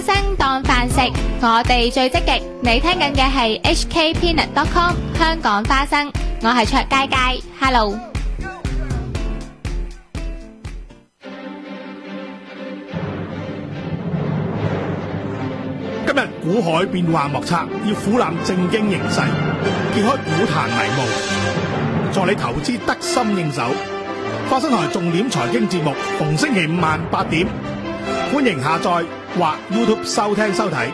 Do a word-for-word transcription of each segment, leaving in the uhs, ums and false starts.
生當飯食，我哋最積極。你聽緊嘅係 H K Peanut dot com 香港花生，我係卓佳佳 ，Hello。 今日股海變幻莫測，要俯瞰正經形勢，揭開股壇迷霧，助你投資得心應手。花生台重點財經節目，逢星期五晚八點，歡迎下載或 YouTube 收聽收睇。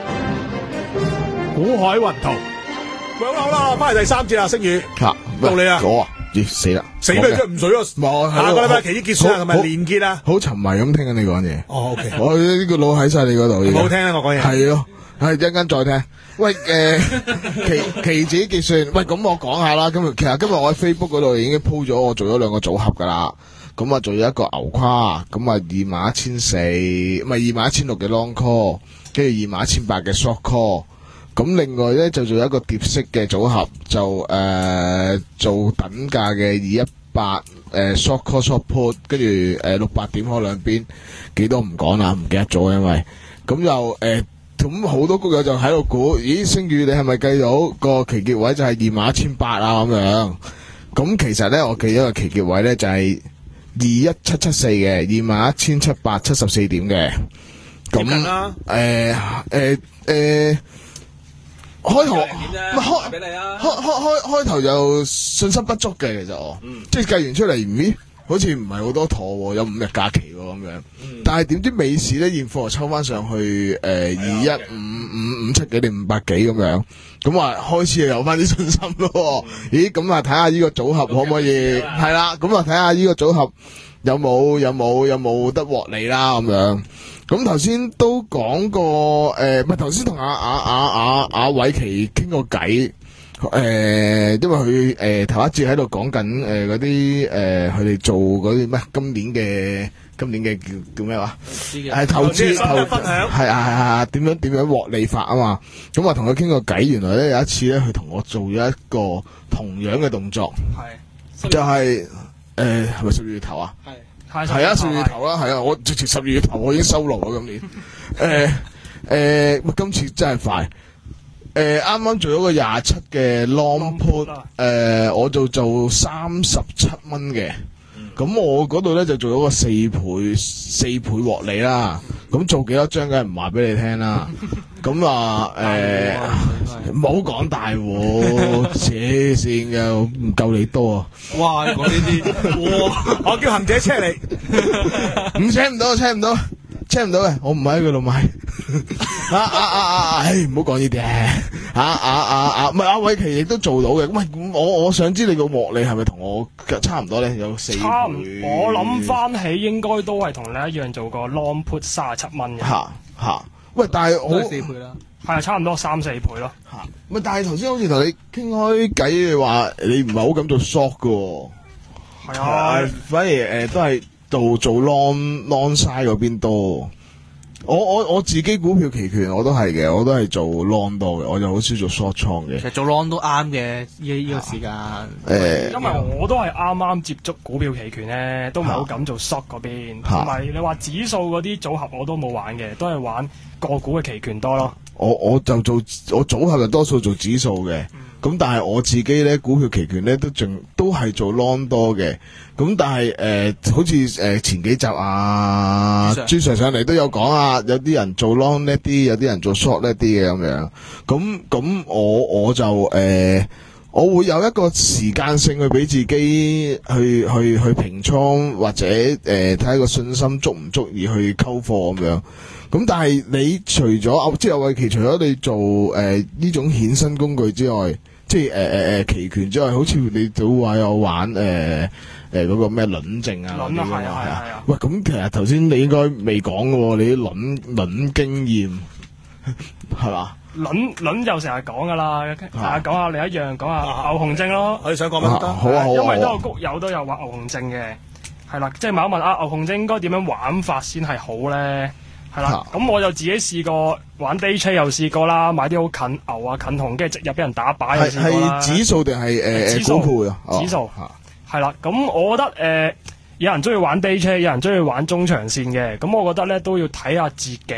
股海雲圖，喂，好啦好啦，翻嚟第三節啦，星宇，到你啊， 我啊，咦死啦， 死咩啫？唔水啊！下個禮拜期指結算係咪連結啊？ 好沉迷咁聽緊你講嘢。 哦 ，OK， 我呢個腦喺晒你嗰度。 好聽啊！我講嘢係咯，係一陣間再聽。喂，誒，期期指結算，喂，咁我講下啦。今日其實今日我喺 Facebook 嗰度已經鋪咗，我做咗兩個組合噶啦。咁啊，做咗一個牛跨，咁啊二萬一千四，唔係二萬一千六嘅 long call，跟住二萬一千八嘅 short call。咁另外咧就做一個蝶式嘅組合，就誒、呃、做等價嘅二一八誒 short call short put， 跟住誒六百點開兩邊，幾多唔講啦，唔記得咗，因為咁又誒咁好多股友就喺度估，咦星宇你係咪計到個期結位就係二萬一千八啊咁樣？咁其實咧我記咗個期結位咧就係二一七七四嘅二萬一千七百七十四點嘅。咁誒誒誒。開頭唔係開俾你啊！開開開開頭就信心不足嘅，其實我，嗯、即係計完出嚟，咦，好似唔係好多妥喎，有五日假期喎咁樣。嗯、但係點知尾市咧現貨又抽翻上去，誒二一五五五七幾定五百幾咁樣，咁話開始又有翻啲信心咯。嗯、咦，咁啊睇下呢個組合可唔可以係啦？咁啊睇下呢個組合有冇有冇有冇得獲利啦咁樣。咁頭先都講過，誒，唔係頭先同阿阿阿阿阿偉奇傾過偈，誒，因為佢誒頭一節喺度講緊誒嗰啲誒佢哋做嗰啲咩今年嘅今年嘅叫叫咩話？係投資投分享係啊係啊，點樣點樣獲利法啊嘛？咁我同佢傾過偈，原來咧有一次咧，佢同我做咗一個同樣嘅動作，係就係誒係咪十二月頭啊？係。係啊，十二月頭啦，係啊，我直情十二月頭我已經收爐啦，今年。誒誒，今次真係快。誒，啱啱做咗個廿七嘅 long put， 誒，我就做三十七蚊嘅。咁我嗰度咧就做咗個四倍四倍獲利啦。咁做幾多張梗係唔話俾你聽啦。咁啊誒，唔好講大喎，黐線嘅，唔夠你多啊！ 哇，講呢啲，哇，我叫行者車你， 唔車唔到，車唔到，車唔到嘅，我唔喺佢度買。啊啊啊啊！唉，唔好講呢啲啊！啊啊啊啊！唔係阿偉奇亦都做到嘅。喂，我我想知你個獲利係咪同我差唔多咧？有四倍。 差唔，我諗翻起應該都係同你一樣做過 long put 三十七蚊嘅。 嚇嚇！喂，但係我四倍啦。係啊，差唔多三四倍咯。 嚇！喂，但係頭先好似同你傾開偈，你話你唔係好敢做 short 嘅喎。係啊，反而誒都係做做 long long side 嗰邊多。我我我自己股票期權我都係嘅，我都係做 long 多嘅，我就好少做 short 倉嘅。 其實做 long 都啱嘅，呢呢個時間。 誒， 因為我都係啱啱接觸股票期權咧，都唔係好敢做 short 嗰邊。同埋你話指數嗰啲組合我都冇玩嘅，都係玩個股嘅期權多咯。 我我就做我組合就多數做指數嘅，咁、嗯、但係我自己咧股票期權咧都仲都係做 long 多嘅，咁但係誒、呃、好似誒、呃、前幾集啊朱 Sir 上嚟都有講啊，有啲人做 long 叻啲，有啲人做 short 叻啲嘅咁樣，咁咁我我就誒、呃、我會有一個時間性去俾自己去去去平倉或者誒睇下個信心足唔足以去溝貨咁樣。咁但係你除咗即係阿偉奇，除咗你做誒呢、呃、種衍生工具之外，即係誒誒誒期權之外，好似你都話有玩誒誒嗰個咩輪證啊？輪啊係啊係啊！喂，咁其實頭先你應該未講嘅喎，你啲輪輪經驗係嘛？ 輪輪就成日講噶啦，大家講下另一樣，講下牛熊證咯。 我哋想講乜得？ 好啊好啊！ 因為都有谷友都有玩牛熊證嘅，係啦，即係問一問啊，牛熊證應該點樣玩法先係好咧？係啦，咁我就自己試過玩 day trade 又試過啦，買啲好近牛啊近熊，跟住直入俾人打靶又試過啦。 係指數定係誒誒股票啊？ 指數係啦，咁我覺得誒、呃、有人中意玩 day trade，有人中意玩中長線嘅，咁我覺得咧都要睇下自己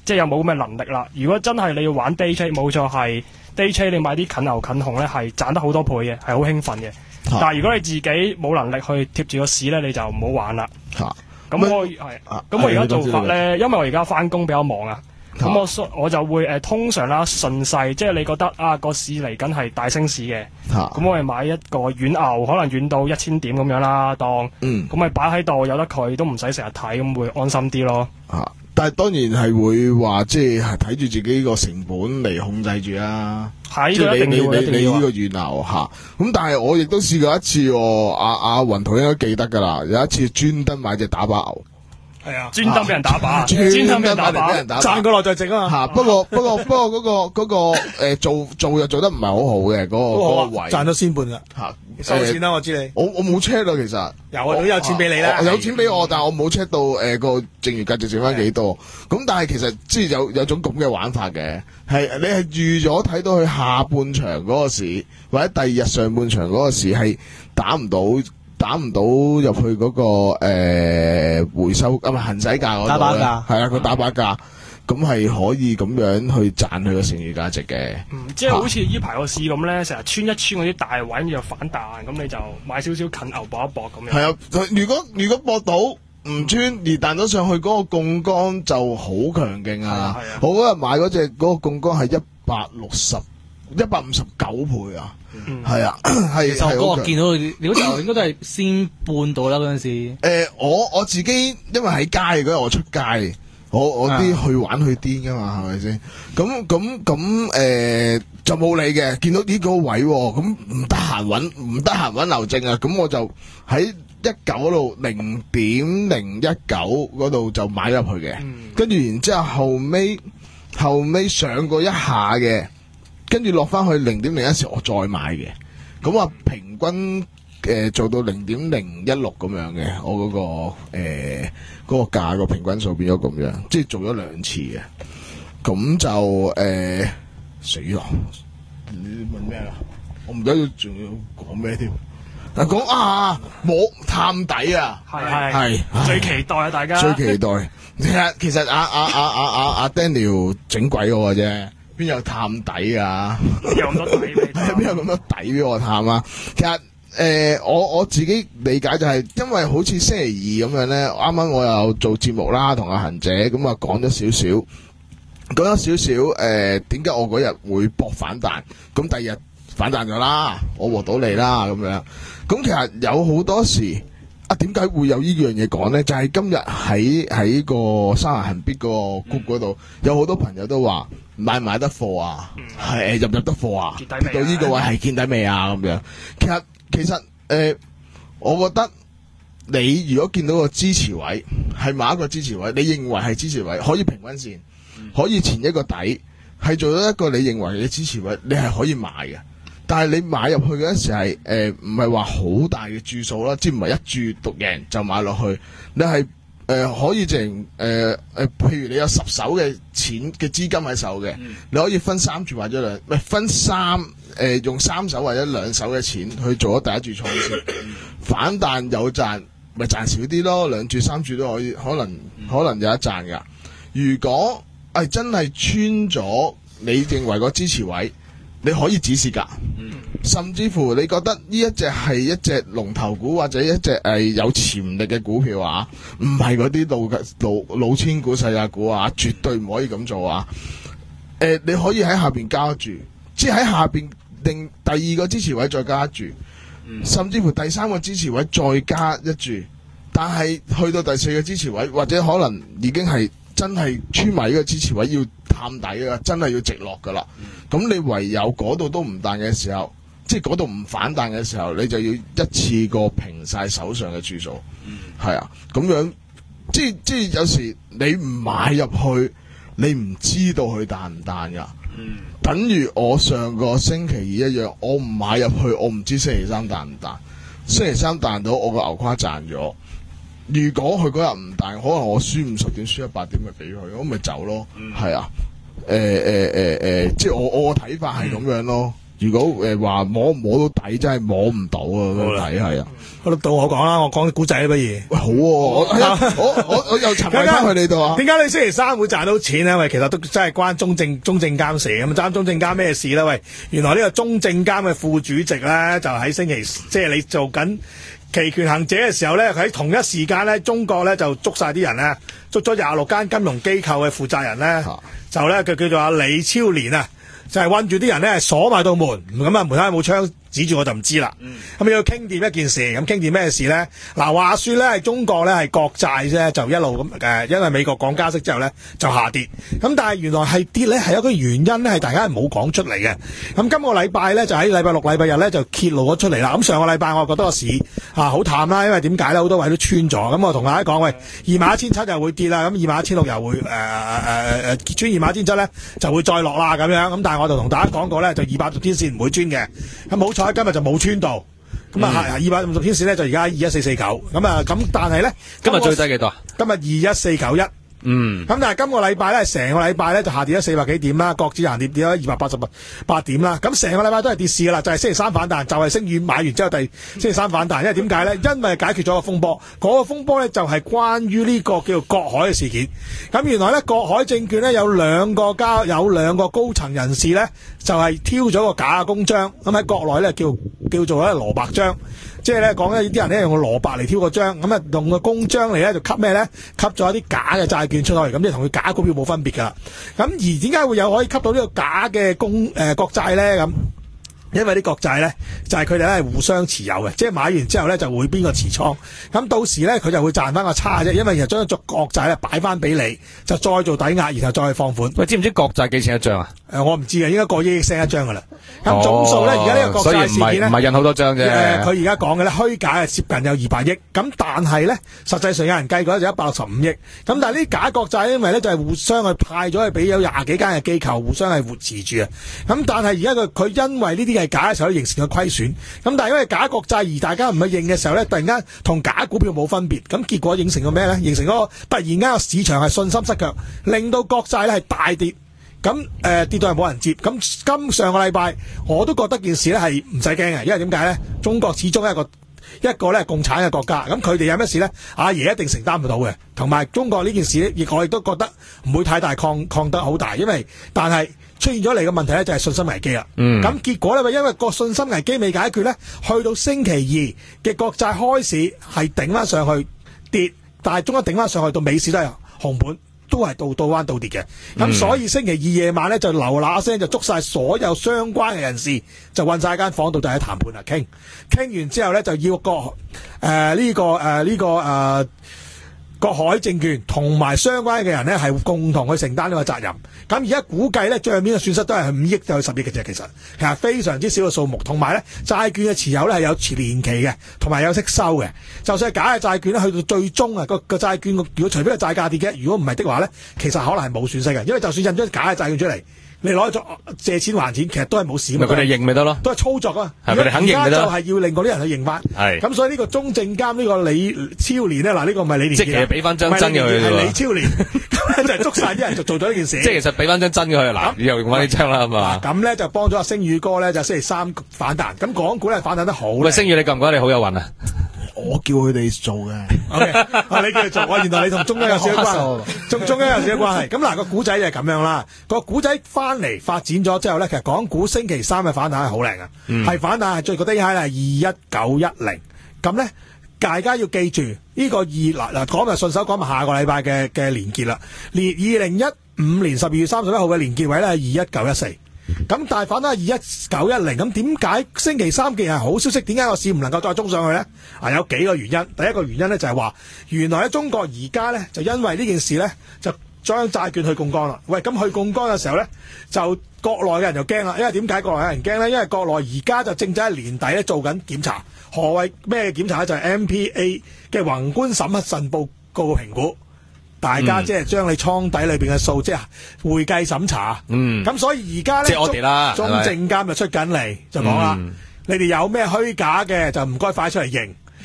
即係有冇咁嘅能力啦。如果真係你要玩 day trade，冇錯係 day trade，你買啲近牛近紅咧係賺得好多倍嘅，係好興奮嘅。啊、但係如果你自己冇能力去貼住個市咧，你就唔好玩啦。咁、啊、我係咁、啊、我而家做法咧，因為我而家翻工比較忙啊。咁我我就會誒、呃、通常啦順勢，即係你覺得啊個市嚟緊係大升市嘅，咁、啊、我係買一個軟牛，可能軟到一千點咁樣啦，當咁咪擺喺度，由得佢都唔使成日睇，咁會安心啲咯。 啊，但係當然係會話即係睇住自己個成本嚟控制住啦。係，即係你你你你呢個軟牛嚇。咁、啊、但係我亦都試過一次喎，阿阿雲圖應該記得㗎啦，有一次專登買隻打靶牛。 係啊，專登俾人打靶， 專登俾人打靶， 賺過來再值啊嘛。 吓，不過不過不過嗰個嗰個誒做做又做得唔係好好嘅嗰個嗰個位， 賺咗先半噶吓，收錢啦，我知你。 我我冇 check 啦，其實有啊，都有錢俾你啦， 有錢俾我，但係我冇 check 到誒個剩餘價值剩翻幾多。咁但係其實即係有有種咁嘅玩法嘅，係你係預咗睇到佢下半場嗰個市，或者第二日上半場嗰個市係打唔到。打唔到入去嗰、那個誒、呃、回收啊，唔係行使價嗰度，打靶價係啊，佢打靶價，咁係可以咁樣去賺佢個剩餘價值嘅。 嗯，即係好似呢排個市咁咧，成日穿一穿嗰啲大位，跟住又反彈，咁你就買少少近牛搏一搏咁樣。係啊，如果如果搏到唔穿而彈咗上去，嗰個槓桿就好強勁啊！係啊，我嗰日買嗰隻嗰個槓桿係一百六十。一百五十九倍啊，係、嗯、啊，係。 其實我見到你嗰時候應該都係先半到啦嗰陣時。誒、 呃，我我自己因為喺街嗰日我出街，我我啲去玩去癲噶嘛，係咪先？咁咁咁誒就冇理嘅，見到呢個位咁唔得閒揾，唔得閒揾劉正啊，咁我就喺一九嗰度零點零一九嗰度就買入去嘅，跟、嗯、住然之後後尾後尾上過一下嘅。跟住落翻去零點零一時，我再買嘅，咁啊平均誒、呃、做到零點零一六咁樣嘅，我嗰、嗰個誒嗰、呃嗰個價個平均數變咗咁樣，即係做咗兩次嘅，咁就誒死啦！你問咩啦？我唔記得仲要講咩添？嗱講啊，摸探底啊， 係係係最期待啊！大家最期待，其實其實阿阿阿阿阿阿 Daniel 整鬼我嘅啫。邊有探底啊？ 有咁多底俾你？ 邊有咁多底俾我探啊？其實誒、呃，我我自己理解就係、是，因為好似星期二咁樣咧，啱啱我又做節目啦，同阿嫻姐咁啊講咗少少，講咗少少誒，點解我嗰日會搏反彈？咁第二日反彈咗啦，我獲到利啦咁樣。咁其實有好多時啊，點解會有呢樣嘢講咧？就係、是、今日喺喺個三亞恒必個 group 嗰度，有好多朋友都話。買唔買得貨啊？係、嗯、入唔入得貨啊？跌到呢個位係見底未啊？咁樣，其實其實誒、呃，我覺得你如果見到個支持位係某一個支持位，你認為係支持位，可以平均線，嗯、可以前一個底，係做咗一個你認為嘅支持位，你係可以買嘅。但係你買入去嗰陣時係誒，唔係話好大嘅注數啦，即係唔係一注獨贏就買落去，你係。誒、呃，可以淨誒誒，譬如你有十手嘅錢嘅資金喺手嘅、嗯，你可以分三注或者兩，唔係分三誒、呃，用三手或者兩手嘅錢去做咗第一注倉先，反彈有賺，咪賺少啲咯，兩注三注都可以，可能、嗯、可能有一賺噶。如果係、哎、真係穿咗你認為個支持位，你可以止蝕噶。嗯甚至乎你覺得呢一隻係一隻龍頭股或者一隻誒有潛力嘅股票啊，唔係嗰啲老老老千股細價股啊，絕對唔可以咁做啊！誒、呃，你可以喺下邊加注，即係喺下邊定第二個支持位再加一注，甚至乎第三個支持位再加一注，但係去到第四個支持位或者可能已經係真係穿埋呢個支持位要探底噶，真係要直落噶啦。咁你唯有嗰度都唔彈嘅時候。即係嗰度唔反彈嘅時候，你就要一次過平晒手上嘅注數，係、嗯、啊，咁樣即係即係有時你唔買入去，你唔知道佢彈唔彈噶，等於我上個星期二一樣，我唔買入去，我唔知星期三彈唔彈，星期三彈到我個牛跨賺咗，如果佢嗰日唔彈，可能我輸五十點輸一百點咪俾佢，我咪走咯，係、嗯、啊，誒誒誒誒，即係我我個睇法係咁樣咯。 如果誒話摸摸到底，真係摸唔到啊！個底係啊。 到我講啦，我講古仔不如。 喂，好喎，我我我我又尋回翻去你度啊。 點解你星期三會賺到錢咧？喂，其實都真係關中證中證監事咁，爭中證監咩事咧？喂，原來呢個中證監嘅副主席咧，就喺星期即係你做緊期權行者嘅時候咧，喺同一時間咧，中國咧就捉晒啲人咧，捉咗廿六間金融機構嘅負責人咧，啊、就咧佢叫做阿李超年啊。就係韞住啲人咧，鎖埋道門，咁啊門口有冇槍指住我就唔知啦。咁要傾掂一件事，咁傾掂咩事咧？嗱，話說咧係中國咧係國債啫，就一路咁誒，因為美國講加息之後咧就下跌。咁但係原來係跌咧係有個原因咧係大家係冇講出嚟嘅。咁今個禮拜咧就喺禮拜六、禮拜日咧就揭露咗出嚟啦。咁上個禮拜我覺得個市啊好淡啦，因為點解咧？好多位都穿咗。咁我同大家講，喂，二萬一千七又會跌啦，咁二萬一千六又會誒誒誒誒穿二萬一千七咧就會再落啦咁樣。咁但係我就同大家講過咧，就二百五十天線唔會穿嘅。咁好彩今日就冇穿到。咁啊係二百五十天線咧就而家二一四四九。咁啊咁但係咧今日最低幾多？ 今日二一四九一。嗯，咁但係今個禮拜咧，成個禮拜咧就下跌咗四百幾點啦，國指下跌跌咗二百八十八點啦。咁成個禮拜都係跌市噶啦，就係、是、星期三反彈，就係、是、升完買完之後第星期三反彈。因為點解咧？因為解決咗個風波，嗰、那個風波咧就係關於呢個叫做國海嘅事件。咁原來咧國海證券咧有兩個交有兩個高層人士咧就係、是、挑咗個假嘅公章，咁喺國內咧叫叫做咧蘿蔔章。即係咧講咧，啲人咧用個蘿蔔嚟挑個章，咁啊用個公章嚟咧就吸咩咧？吸咗一啲假嘅債券出去，咁即係同佢假股票冇分別噶。咁而點解會有可以吸到呢個假嘅公誒國債咧？咁因為啲國債咧就係佢哋咧係互相持有嘅，即係買完之後咧就會邊個持倉，咁到時咧佢就會賺翻個差啫。因為其實將咗國債咧擺翻俾你，就再做抵押，然後再去放款。 喂，知唔知國債幾錢一張啊？ 誒、呃，我唔知嘅，應該過億億聲一張噶啦。咁總數咧，而家呢個國債事件咧， 唔係印好多張啫。誒、 呃，佢而家講嘅咧虛假係接近有二百億，咁但係咧實際上有人計過就一百六十五億。咁但係呢啲假國債因為咧就係、是、互相去派咗去俾有廿幾間嘅機構，互相係活持住啊。咁但係而家佢佢因為呢啲係假嘅時候形成咗虧損。咁但係因為假國債而大家唔去認嘅時候咧，突然間同假股票冇分別。咁結果形成咗咩咧？形成咗個突然間個市場係信心失腳，令到國債咧係大跌。咁誒、呃、跌到係冇人接，咁今上個禮拜我都覺得件事咧係唔使驚嘅，因為點解咧？中國始終係一個一個咧共產嘅國家，咁佢哋有咩事咧？阿爺一定承擔唔到嘅，同埋中國呢件事咧，亦我亦都覺得唔會太大抗抗得好大，因為但係出現咗嚟嘅問題咧就係信心危機啦。嗯，咁結果咧，因為個信心危機未解決咧，去到星期二嘅國債開市係頂翻上去跌，但係中間頂翻上去到尾市都係紅盤。都係倒倒彎倒跌嘅，咁、嗯、所以星期二夜晚咧就流嗱聲就捉晒所有相關嘅人士，就韞晒間房度就喺談判啊傾，傾完之後咧就要個誒呢個誒呢、呃這個誒國海證券同埋相關嘅人咧係共同去承擔呢個責任。咁而家估計咧賬面嘅損失都係五億到十億嘅啫，其實其實非常之少嘅數目。同埋咧債券嘅持有咧係有持年期嘅，同埋有息收嘅。就算係假嘅債券咧，去到最終啊個個債券，如果除非係債價跌嘅，如果唔係的話咧，其實可能係冇損失嘅，因為就算印咗假嘅債券出嚟。你攞咗借錢還錢，其實都係冇事。咪佢哋認咪得咯， 都係操作啊。 係佢哋肯認咪得。 就係要令嗰啲人去認翻。係。咁所以呢個中證監呢個李超年咧，嗱呢個唔係李年。 即係其實俾翻張真嘅佢。 係李超年，咁咧就係捉晒啲人就做咗呢件事。即係其實俾翻張真嘅佢，嗱又用翻呢張啦，係嘛？ 咁咧就幫咗阿星宇哥咧，就星期三反彈。咁港股咧反彈得好。 喂，星宇你覺唔覺得你好有運啊？ 我叫佢哋做嘅。 O K， 啊你叫佢做，我原來你同中央有少少關係，中中央有少少關係。咁嗱個股仔就係咁樣啦。個股仔翻嚟發展咗之後咧，其實港股星期三嘅反彈係好靚嘅，係、嗯、反彈係最覺得係係二一九一零。咁咧大家要記住呢、這個二嗱嗱講埋順手講埋下個禮拜嘅嘅連結啦。連二零一五年十二月三十一號嘅連結位咧係二一九一四。咁但係反彈係二一九一零，咁點解星期三既然係好消息，點解個市唔能夠再衝上去咧？啊，有幾個原因。第一個原因咧就係話，原來喺中國而家咧就因為呢件事咧就將債券去槓桿啦。喂，咁去槓桿嘅時候咧，就國內嘅人就驚啦。因為點解國內嘅人驚咧？因為國內而家就正在喺年底咧做緊檢查。何謂咩檢查咧？就係、是、M P A 嘅宏觀審核慎報告評估。大家即係將你倉底裏邊嘅數，即係會計審查。嗯，咁所以而家咧， 即係我哋啦， 中證監就出緊嚟就講啦，嗯、你哋有咩虛假嘅就唔該快出嚟認。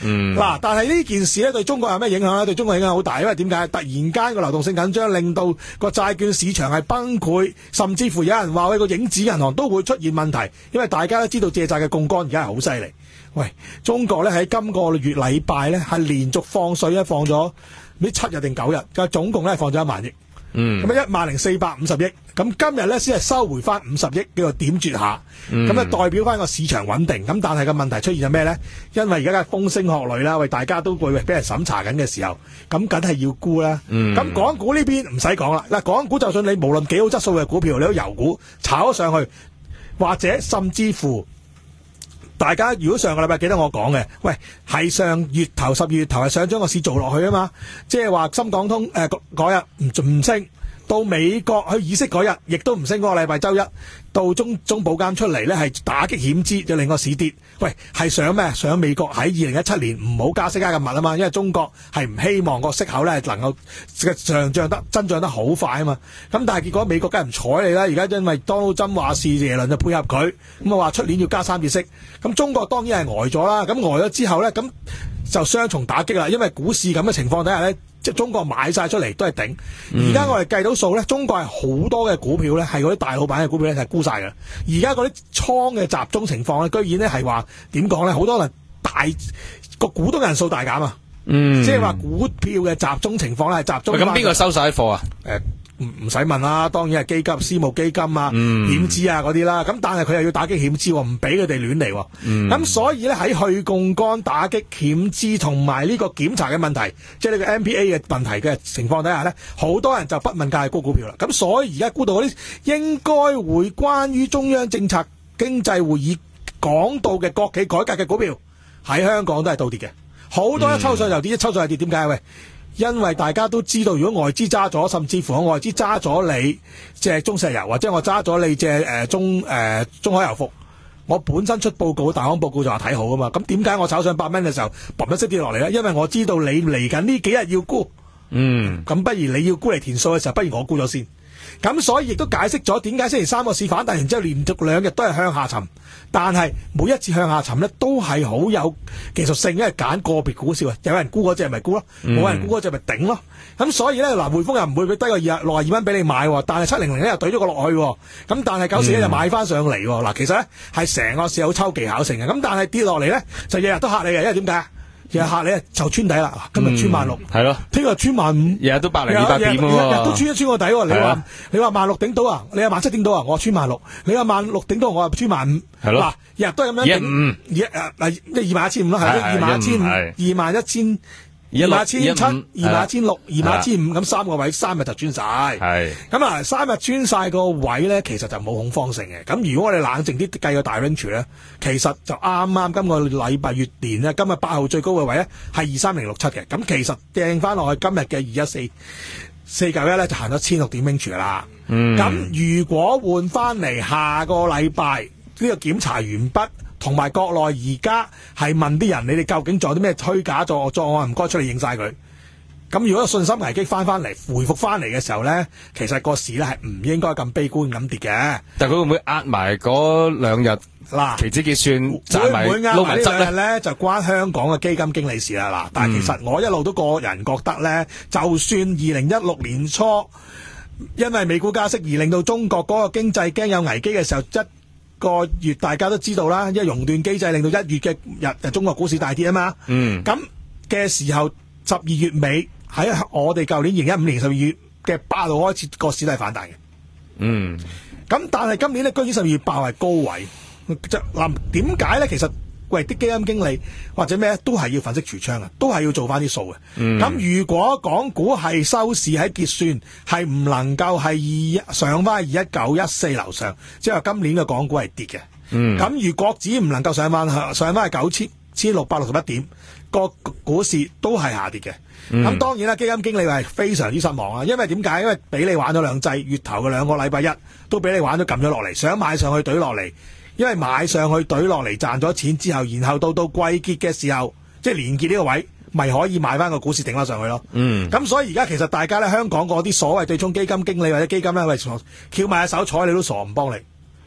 嗯，嗱，但係呢件事咧對中國有咩影響咧？對中國影響好大，因為點解？突然間個流動性緊張，令到個債券市場係崩潰，甚至乎有人話喂個影子銀行都會出現問題，因為大家都知道借債嘅槓桿而家係好犀利。喂，中國咧喺今個月禮拜咧係連續放水咧放咗呢七日定九日，咁總共咧放咗一萬億。嗯，咁啊一萬零四百五十億，咁今日咧先係收回翻五十億，叫做點綴下，咁啊、嗯、代表翻個市場穩定。咁但係個問題出現咗咩咧？因為而家嘅風聲鶴唳啦，喂大家都會俾人審查緊嘅時候，咁梗係要沽啦。咁、嗯、港股呢邊唔使講啦，嗱港股就算你無論幾好質素嘅股票，你都油股炒咗上去，或者甚至乎。大家如果上個禮拜記得我講嘅，喂係上月頭十二月頭係想將個市做落去啊嘛，即係話深港通誒嗰日唔唔升，到美國去議息嗰日亦都唔升，嗰個禮拜周一到中中保監出嚟咧係打擊險資，就令個市跌。喂係想咩？想美國喺二零一七年唔好加息加咁密啊嘛，因為中國係唔希望個息口咧能夠上漲得增長得好快啊嘛。咁但係結果美國梗係唔睬你啦，而家因為 Donald Trump 話事，耶倫就配合佢，咁啊話出年要加三次息。咁中國當然係呆咗啦，咁呆咗之後咧，咁就雙重打擊啦。因為股市咁嘅情況底下咧，即係中國買晒出嚟都係頂。而家、嗯、我哋計到數咧，中國係好多嘅股票咧，係嗰啲大老闆嘅股票咧係沽晒㗎。而家嗰啲倉嘅集中情況咧，居然咧係話點講咧？好多人大個股東人數大減啊！嗯，即係話股票嘅集中情況咧係集中。 咁邊個收晒啲貨啊？ 誒、呃。唔唔使問啦，當然係基金、私募基金啊、險資啊嗰啲啦。咁但係佢又要打擊險資，唔俾佢哋亂嚟。咁、嗯、所以咧喺去槓桿、打擊險資同埋呢個檢查嘅問題，即係呢個 M P A 嘅問題嘅情況底下咧，好多人就不問價係沽股票啦。咁所以而家沽到嗰啲應該會關於中央政策經濟會議講到嘅國企改革嘅股票，喺香港都係倒跌嘅。好多一抽上又跌，一抽上又跌，點解？喂？因為大家都知道，如果外資揸咗，甚至乎我外資揸咗你隻中石油，或者我揸咗你隻誒、呃、中誒、呃、中海油服，我本身出報告大行報告就話睇好啊嘛。咁點解我炒上八蚊嘅時候，嘣一聲跌落嚟咧？因為我知道你嚟緊呢幾日要沽，嗯，咁不如你要沽嚟填數嘅時候，不如我沽咗先。咁所以亦都解釋咗點解星期三個市反彈完之後連續兩日都係向下沉，但係每一次向下沉咧都係好有技術性，因為揀個別股市啊，有人沽嗰隻咪沽咯，冇、嗯、人沽嗰隻咪頂咯。咁所以咧嗱，匯豐又唔會俾低個二六十二蚊俾你買，但係七零零咧又懟咗個落去，咁但係九四一就買翻上嚟。嗱、嗯，其實咧係成個市好抽技巧性嘅，咁但係跌落嚟咧就日日都嚇你嘅，因為點解？日日嚇你啊，就穿底啦！今日穿萬六，係咯，聽日穿萬五，日日都百零二百點喎，日日都穿一穿個底喎。你話你話萬六頂到啊？你話萬七頂到啊？我穿萬六。你話萬六頂到，我話穿萬五。係咯，嗱，日日都係咁樣頂。一五，二誒嗱，二萬一千五咯，係咯，二萬一千五，二萬一千。二萬一千七、二萬一千六、二萬一千五，咁三個位三日就穿晒。係咁啊，三日穿晒個位咧，其實就冇恐慌性嘅。咁如果我哋冷靜啲計個大 range 咧，其實就啱啱今個禮拜月年咧，今日八號最高嘅位咧係二三零六七嘅。咁其實掟翻落去今日嘅二一四四九一咧，就行咗千六點 range 啦。嗯，咁如果換翻嚟下個禮拜呢個檢查完畢。同埋國內而家係問啲人，你哋究竟做啲咩虛假作作案？唔該出嚟認晒佢。咁如果信心危機翻翻嚟，回復翻嚟嘅時候咧，其實個市咧係唔應該咁悲觀咁跌嘅。但係佢會唔會壓埋嗰兩日嗱期指結算，會唔會壓埋呢兩日咧？就關香港嘅基金經理事啦。嗱，但係其實我一路都個人覺得咧，就算二零一六年初因為美股加息而令到中國嗰個經濟驚有危機嘅時候，一個月大家都知道啦，因為熔斷機制令到一月嘅日中國股市大跌啊嘛。嗯，咁嘅時候十二月尾喺我哋舊年二零一五年十二月嘅八號開始個市都係反彈嘅。嗯，咁但係今年咧居然十二月八號係高位，就嗱點解咧？其實喂啲基金經理或者咩都係要粉飾櫥窗啊，都係要做翻啲數嘅。咁、嗯、如果港股係收市喺結算係唔能夠係二上翻二一九一四樓上，即係話今年嘅港股係跌嘅。咁、嗯、如果指唔能夠上翻上翻係九千千六百六十一點，個股市都係下跌嘅。咁、嗯、當然啦，基金經理係非常之失望啊，因為點解？因為俾你玩咗兩劑，月頭嘅兩個禮拜一都俾你玩咗撳咗落嚟，想買上去懟落嚟。因為買上去懟落嚟賺咗錢之後，然後到到季結嘅時候，即係連結呢個位，咪可以買翻個股市頂翻上去咯。嗯，咁所以而家其實大家咧，香港嗰啲所謂對沖基金經理或者基金咧，喂，翹埋隻手睬你都傻唔幫你。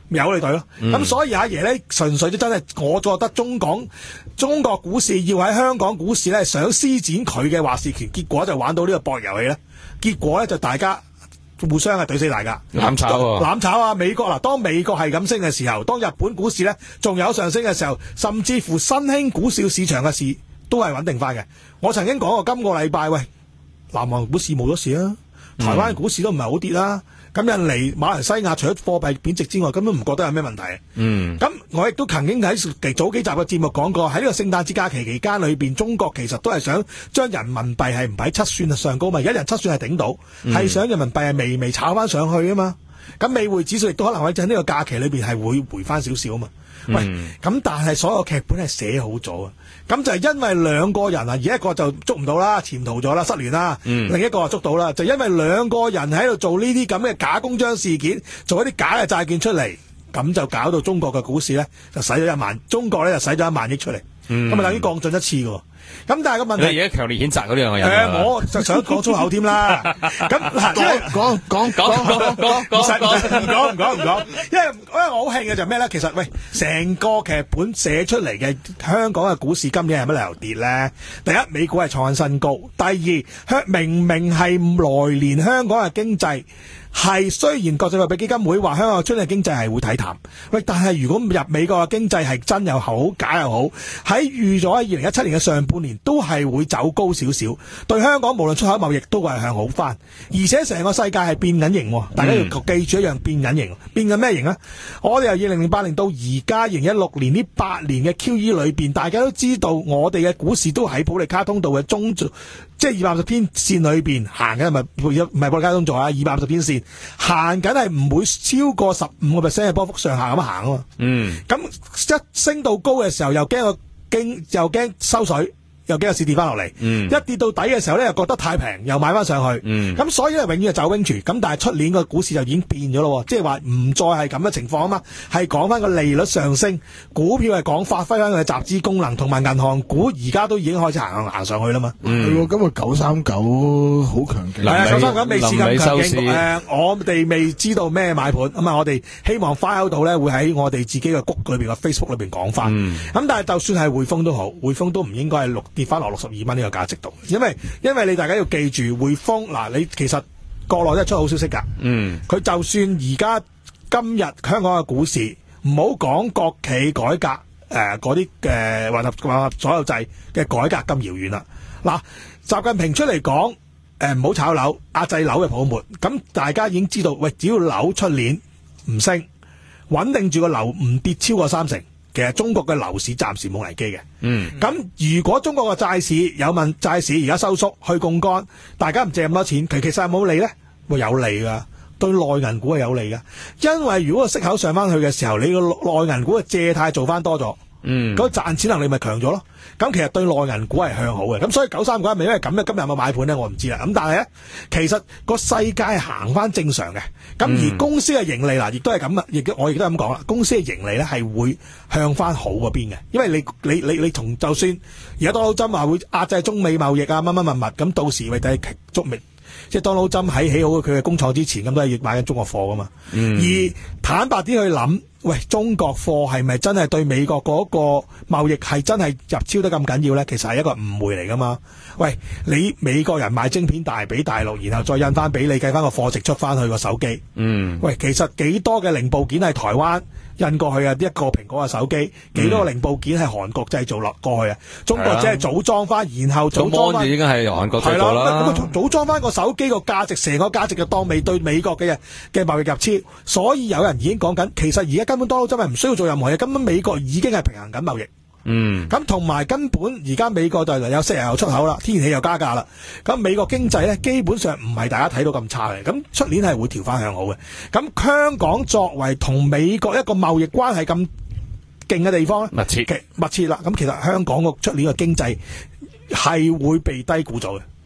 有你隊咯。咁、嗯、所以阿爺咧，純粹都真係我覺得中港中國股市要喺香港股市咧想施展佢嘅話事權，結果就玩到呢個博弈遊戲咧。結果咧就大家互相係懟死大家， 攬炒喎， 攬炒啊！美國嗱，當美國係咁升嘅時候，當日本股市咧仲有上升嘅時候，甚至乎新興股票市場嘅市都係穩定翻嘅。我曾經講過今個禮拜，喂，南韓股市冇咗事啊，台灣股市都唔係好跌啦。咁印尼、馬來西亞除咗貨幣貶值之外，根本唔覺得有咩問題。 嗯， 咁我亦都曾經喺早幾集嘅節目講過，喺呢個聖誕節假期期間裏邊，中國其實都係想將人民幣係唔喺七算上高嘛，而家人七算係頂到，係、嗯、想人民幣係微微炒翻上去啊嘛。咁美匯指數亦都可能喺喺呢個假期裏邊係會回翻少少啊嘛。喂，咁、嗯、但係所有劇本係寫好咗啊！咁就係因為兩個人啊，而一個就捉唔到啦，潛逃咗啦，失聯啦、嗯；另一個就捉到啦，就因為兩個人喺度做呢啲咁嘅假公章事件，做一啲假嘅債券出嚟，咁就搞到中國嘅股市咧就使咗一萬，中國咧就使咗一萬億出嚟，咁、嗯、啊等於降準一次喎。咁但係個問題， 你而家強烈譴責嗰兩個人。誒、 呃，我就想講粗口添啦。咁嗱，講講講講講講，唔使唔使唔講唔講唔講，因為因為我好興嘅就係咩咧？其實喂，成個劇本寫出嚟嘅香港嘅股市今年係乜理由跌咧？第一，美股係創新高；第二，香明明係來年香港嘅經濟。係雖然國際貨幣基金會話香港出年經濟係會睇淡，喂，但係如果入美國嘅經濟係真又好假又好，喺預咗喺二零一七年嘅上半年都係會走高少少，對香港無論出口貿易都係向好翻，而且成個世界係變緊型，大家要記住一樣變緊型，變緊咩型啊？我哋由二零零八年到而家二零一六年呢八年嘅 Q E 裏邊，大家都知道我哋嘅股市都喺保利加通道嘅中，即係二百五十天線裏邊行緊，係咪唔係保利加通道啊？二百五十天線行緊係唔會超過十五個 percent 嘅波幅上下咁行啊嘛。嗯，咁一升到高嘅時候又驚個驚又驚收水。又驚個市跌翻落嚟，一跌到底嘅時候咧，又覺得太平，又買翻上去。咁、嗯、所以咧，永遠係走冰柱。咁但係出年個股市就已經變咗咯，即係話唔再係咁嘅情況啊嘛，係講翻個利率上升，股票係講發揮翻佢嘅集資功能，同埋銀行股而家都已經開始行行上去啦嘛。 係喎，今日九三九好強勁。係啊，九三九未試咁強勁。誒、呃，我哋未知道咩買盤，咁啊，我哋希望花口度咧會喺我哋自己嘅谷裏邊嘅 Facebook 裏邊講翻。咁、嗯、但係就算係匯豐都好，匯豐都唔應該係六。跌翻落六十二蚊呢個價值度，因為因為你大家要記住匯豐嗱，你其實國內都係出好消息㗎。嗯，佢就算而家今日香港嘅股市唔好講國企改革誒嗰啲嘅混合混合所有制嘅改革咁遙遠啦。嗱，習近平出嚟講誒唔好炒樓，壓制樓嘅泡沫，咁大家已經知道，喂，只要樓出年唔升，穩定住個樓唔跌超過三成。其實中國嘅樓市暫時冇危機嘅，嗯，咁如果中國嘅債市有問債市而家收縮去槓桿，大家唔借咁多錢，其其實有冇利咧？會有利噶，對內銀股係有利噶，因為如果個息口上翻去嘅時候，你個內銀股嘅借貸做翻多咗，嗯，嗰賺錢能力咪強咗咯。咁其實對內銀股係向好嘅，咁所以九三九係咪因為咁咧？今日有冇買盤咧？我唔知啦。咁但係咧，其實個世界行翻正常嘅，咁而公司嘅盈利嗱，亦都係咁啊，亦我亦都係咁講啦。公司嘅盈利咧係會向翻好嗰邊嘅，因為你你你你從就算而家特朗普話會壓制中美貿易啊乜乜物物，咁到時為第中美。即係當勞針喺起好佢嘅工廠之前，咁都係要買緊中國貨噶嘛。嗯、而坦白啲去諗，喂，中國貨係咪真係對美國嗰個貿易係真係入超得咁緊要咧？其實係一個誤會嚟噶嘛。喂，你美國人賣晶片大俾大陸，然後再印翻俾你，計翻個貨值出翻去個手機。嗯，喂，其實幾多嘅零部件係台灣印過去啊？一個蘋果嘅手機，幾多個零部件係韓國製造落過去啊？中國只係組裝翻，然後組裝翻， 已經係由韓國製造啦。 咁組裝翻個手機個價值，成個價值就當未對美國嘅嘅貿易入超，所以有人已經講緊，其實而家根本當真係唔需要做任何嘢，根本美國已經係平衡緊貿易。嗯，咁同埋根本而家美國就有石油出口啦，天然氣又加價啦，咁美國經濟咧基本上唔係大家睇到咁差嘅，咁出年係會調翻向好嘅。咁香港作為同美國一個貿易關係咁勁嘅地方咧，密切密切啦。咁其實香港個出年嘅經濟係會被低估咗嘅。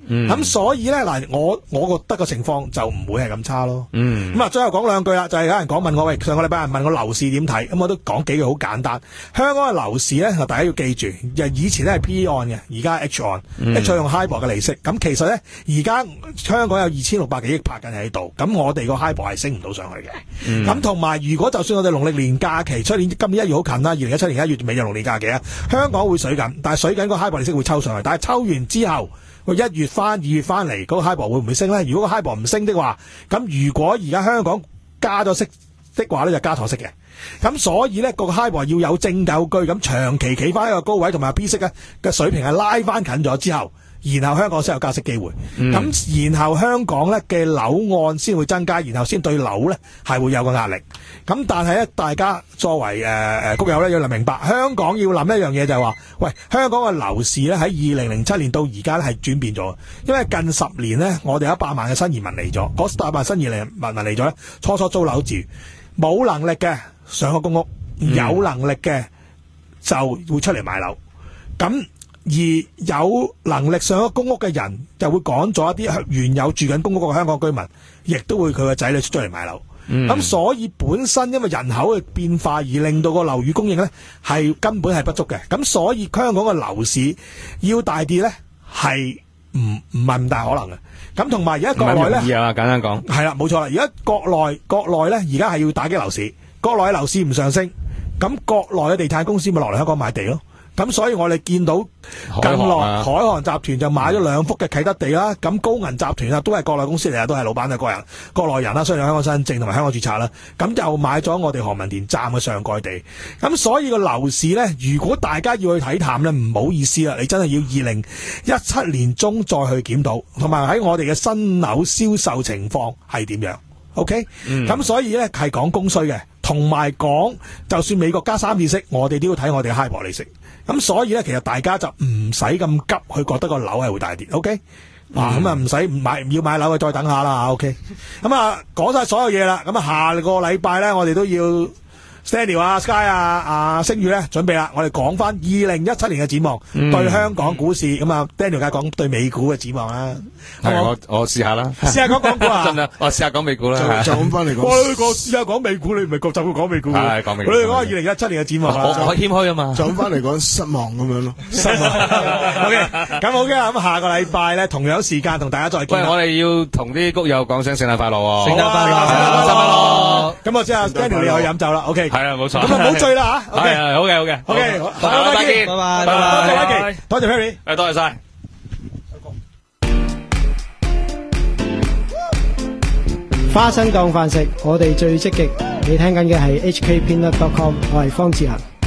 咁、嗯、所以咧嗱，我我覺得個情況就唔會係咁差咯。 嗯， 咁啊，最後講兩句啦，就係、是、有人講問我，喂，上個禮拜人問我樓市點睇，咁我都講幾句好簡單。香港嘅樓市咧，大家要記住，以前咧係 P E 按嘅，而家 H 按、嗯、，H 按用 HIBOR 嘅利息。咁其實咧，而家香港有二千六百幾億拍緊喺度，咁我哋個 HIBOR 係升唔到上去嘅。咁同埋，如果就算我哋農曆年假期，出年今年一月好近啦，二零一七年一月尾就農年假期啊，香港會水緊，但係水緊個 HIBOR 利息會抽上去，但係抽完之後，個一月翻二月翻嚟，嗰、那個 HIBOR 會唔會升咧？如果個 HIBOR 唔升的話，咁如果而家香港加咗息的話咧，就加妥息嘅。咁所以咧，個 HIBOR 要有證有據，咁長期企翻一個高位，同埋 P 息咧嘅水平係拉翻近咗之後，然後香港先有加息機會。咁、嗯、然後香港咧嘅樓按先會增加，然後先對樓咧係會有個壓力。咁但係咧，大家作為誒誒谷友咧，要嚟明白，香港要諗一樣嘢就係話，喂，香港嘅樓市咧喺二零零七年到而家咧係轉變咗，因為近十年咧，我哋有一百萬嘅新移民嚟咗，嗰一百萬新移民民嚟咗咧，初初租樓住，冇能力嘅上個公屋，有能力嘅就會出嚟買樓。咁而有能力上咗公屋嘅人，就會趕咗一啲原有住緊公屋嘅香港居民，亦都會佢個仔女出咗嚟買樓。咁、嗯、所以本身因為人口嘅變化而令到個樓宇供應咧係根本係不足嘅。咁所以香港嘅樓市要大跌咧係唔唔係咁大可能嘅。咁同埋而家國內咧， 係啊，簡單講係啦，冇錯啦。而家國內國內咧，而家係要打擊樓市，國內嘅樓市唔上升，咁國內嘅地產公司咪落嚟香港買地咯。咁所以我哋見到近來海航集團就買咗兩幅嘅啟德地啦，咁高銀集團啊都係國內公司嚟啊，都係老闆係個人國內人啦，雖然有香港身份證同埋香港註冊啦，咁又買咗我哋何文田站嘅上蓋地，咁所以個樓市咧，如果大家要去睇淡咧，唔好意思啦，你真係要二零一七年中再去檢討，同埋喺我哋嘅新樓銷售情況係點樣 ？OK，咁、嗯、所以咧係講供需嘅，同埋講就算美國加三次息，我哋都要睇我哋嘅 HIBOR利息。咁所以咧，其實大家就唔使咁急去覺得個樓係會大跌 ，OK？、嗯、啊，咁啊唔使買唔要買樓嘅再等下啦 ，OK？ 咁啊講晒所有嘢啦，咁啊下個禮拜咧，我哋都要 Stanley 啊、Sky 啊、啊星宇咧準備啦，我哋講翻二零一七年嘅展望，嗯、對香港股市，咁啊 Daniel 梗係講對美股嘅展望啦。 係我我試下啦， 試下講港股啊！ 真啊，我試下講美股啦， 就咁翻嚟講。 我哋講試下講美股，你唔係就會講美股。 係講美股。 我哋講下二零一七年嘅展望啦。 我我謙虛啊嘛， 就咁翻嚟講失望咁樣咯。 失望。OK， 咁好嘅，咁下個禮拜咧同樣時間同大家再見。 喂，我哋要同啲谷友講聲聖誕快樂喎！ 聖誕快樂，聖誕快樂！ 咁我知阿 Daniel 你又飲酒啦 ，OK？ 係啊，冇錯。 咁啊唔好醉啦嚇。 係係，好嘅好嘅。 OK， 下個禮拜見， 拜拜拜拜，多謝 Perry， 誒多謝晒。 花生當飯食，我哋最積極。你聽緊嘅係 H K Peanut dot com， 我係方志恒。